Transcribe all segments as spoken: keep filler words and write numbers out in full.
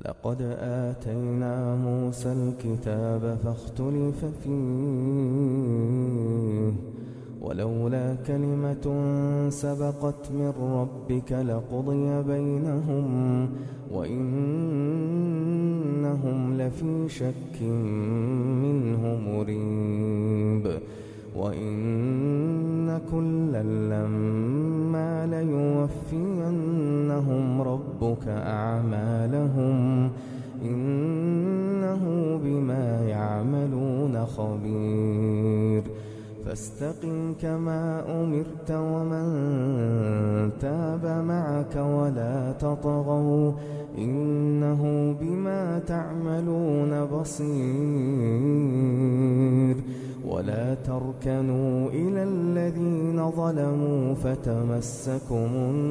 لقد آتينا موسى الكتاب فاختلف فيه ولولا كلمة سبقت من ربك لقضي بينهم وإنهم لفي شك منه مريب وإن كلا لما ليوفينهم ربك أعمالهم إنه بما يعملون خبير فاستقم كما أمرت ومن تاب معك ولا تطغوا إنه بما تعملون بصير ولا تركنوا إلى الذين ظلموا فتمسكم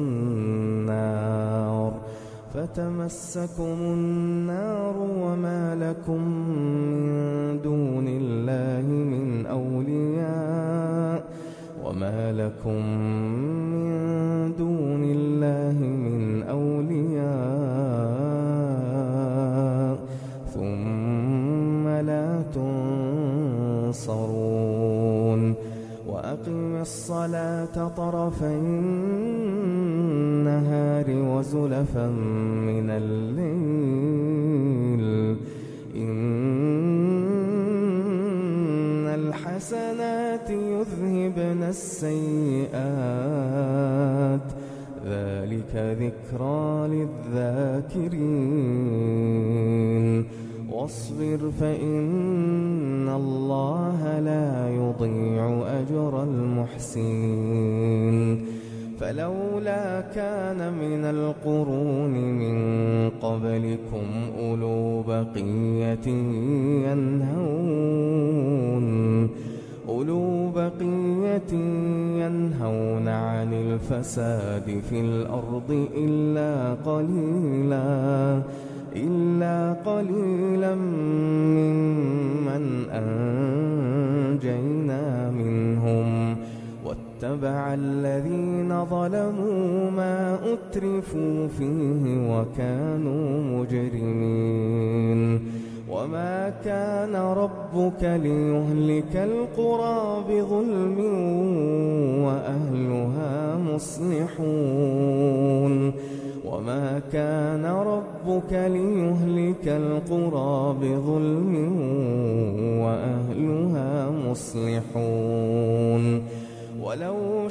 النار فتمسكم النار وما لكم من دون الله من أولياء وما لكم من دون الله من أولياء ثم لا تنصرون وأقم الصلاة طرفي النهار وزلفا من الليل إن الحسنات يذهبن السيئات ذلك ذكرى للذاكرين واصبر فإن الله لا يضيع أجر المحسنين فلولا كان من القرون من قبلكم أولو بقية ينهون أولو بقية ينهون عن الفساد في الأرض إلا قليلا إلا قليلا ممن أنجينا منهم واتبع الذين ظلموا ما أترفوا فيه وكانوا مجرمين وما كان ربك ليهلك القرى بظلم وأهلها مصلحون وما كان ربك ليهلك القرى بظلم وأهلها مصلحون ولو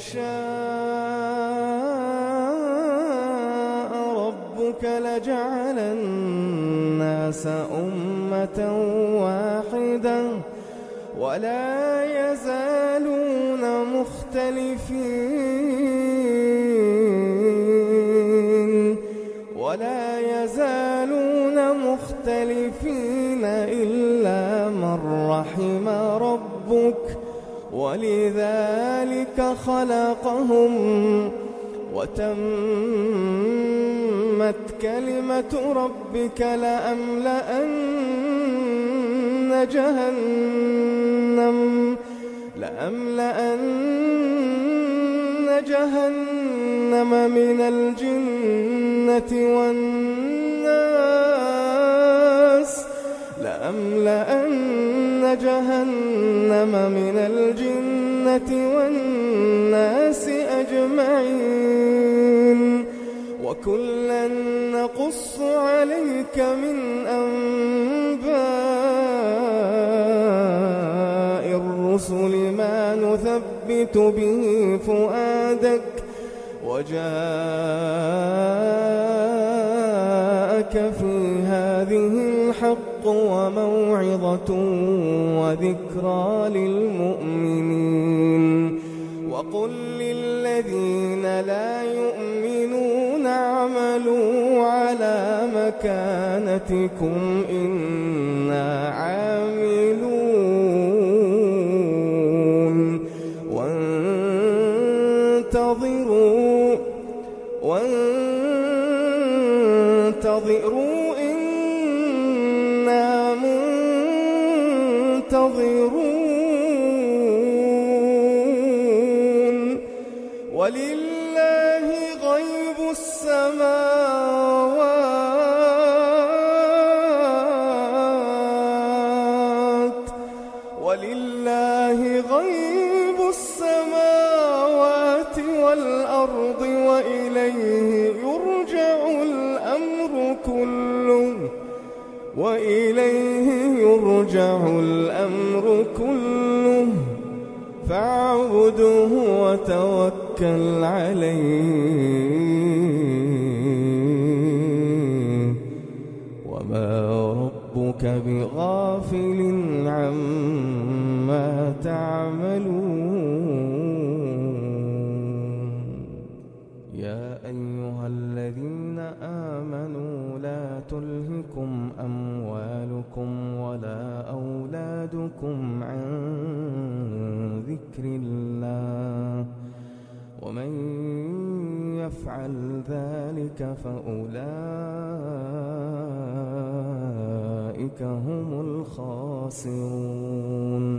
شاء ربك لجعل الناس أمة واحدة ولا يزالون مختلفين ولا يزالون مختلفين إلا من رحم ربك ولذلك خلقهم وتمت كلمة ربك لأملأن جهنم لأملأن جهنم من الجنة والناس لأملأن جهنم من الجنة والناس أجمعين وكلا نقص عليك من أنباء الرسل ما نثبت به فؤادك وجاءك في هذه الحق وموعظة وذكرى للمؤمنين وقل للذين لا يؤمنون اعملوا على مكانتكم إنا عاملون وانتظروا وانتظروا إنا منتظرون ولله غيب السماوات كله وإليه يرجع الأمر كله فاعبده وتوكل عليه وما ربك بغافل عما تعملون. يا أيها الذين آمنوا لا تلهكم أموالكم ولا أولادكم عن ذكر الله ومن يفعل ذلك فأولئك هم الخاسرون.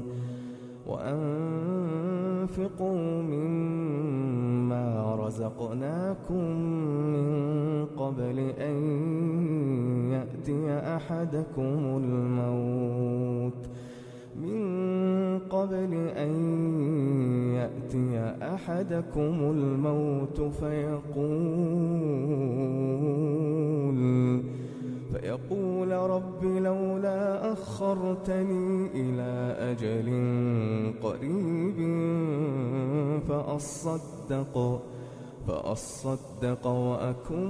وأنفقوا مما رزقناكم من قبل أن يأتي أحدكم الموت من قبل أن يأتي أحدكم الموت فيقول فيقول رب لولا أخرتني إلى أجل قريب فأصدق فأصدق وأكن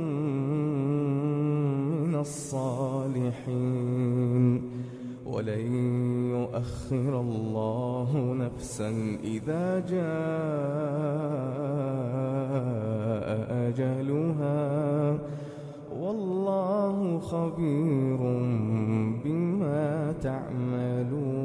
من الصالحين ولن يؤخر الله نفسا إذا جاء أجلها والله خبير بما تعملون.